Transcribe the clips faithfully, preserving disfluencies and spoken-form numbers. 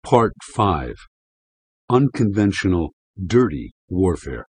Part five. Unconventional, dirty warfare.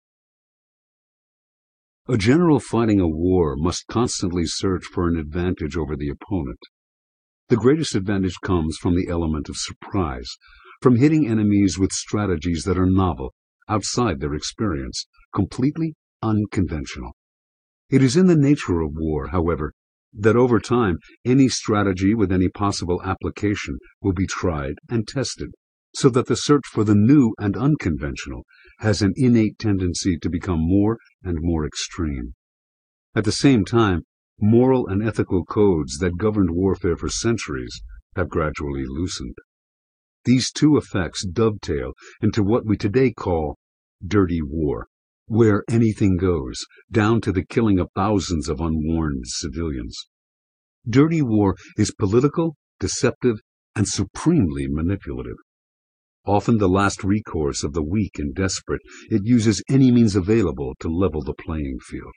A general fighting a war must constantly search for an advantage over the opponent. The greatest advantage comes from the element of surprise, from hitting enemies with strategies that are novel, outside their experience, completely unconventional. It is in the nature of war, however, that over time any strategy with any possible application will be tried and tested, so that the search for the new and unconventional has an innate tendency to become more and more extreme. At the same time, moral and ethical codes that governed warfare for centuries have gradually loosened. These two effects dovetail into what we today call dirty war, where anything goes, down to the killing of thousands of unwarned civilians. Dirty war is political, deceptive, and supremely manipulative. Often the last recourse of the weak and desperate, it uses any means available to level the playing field.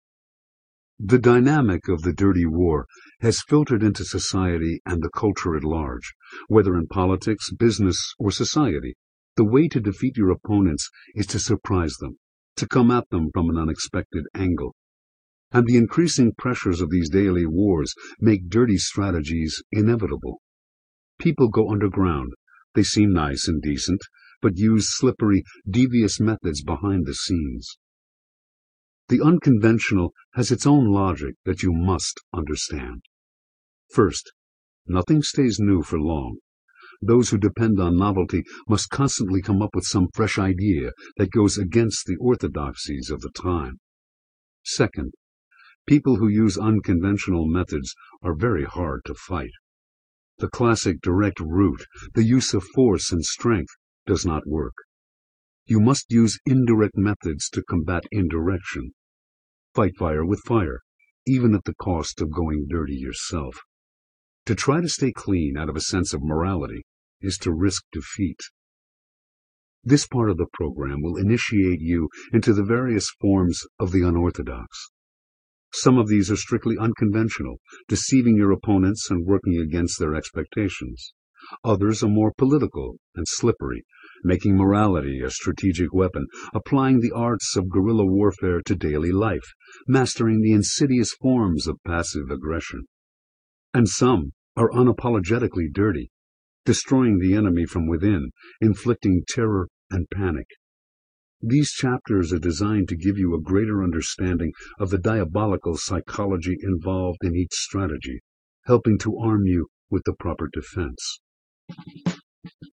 The dynamic of the dirty war has filtered into society and the culture at large, whether in politics, business, or society. The way to defeat your opponents is to surprise them, to come at them from an unexpected angle. And the increasing pressures of these daily wars make dirty strategies inevitable. People go underground. They seem nice and decent, but use slippery, devious methods behind the scenes. The unconventional has its own logic that you must understand. First, nothing stays new for long. Those who depend on novelty must constantly come up with some fresh idea that goes against the orthodoxies of the time. Second, people who use unconventional methods are very hard to fight. The classic direct route, the use of force and strength, does not work. You must use indirect methods to combat indirection. Fight fire with fire, even at the cost of going dirty yourself. To try to stay clean out of a sense of morality is to risk defeat. This part of the program will initiate you into the various forms of the unorthodox. Some of these are strictly unconventional, deceiving your opponents and working against their expectations. Others are more political and slippery, making morality a strategic weapon, applying the arts of guerrilla warfare to daily life, mastering the insidious forms of passive aggression. And some are unapologetically dirty, destroying the enemy from within, inflicting terror and panic. These chapters are designed to give you a greater understanding of the diabolical psychology involved in each strategy, helping to arm you with the proper defense.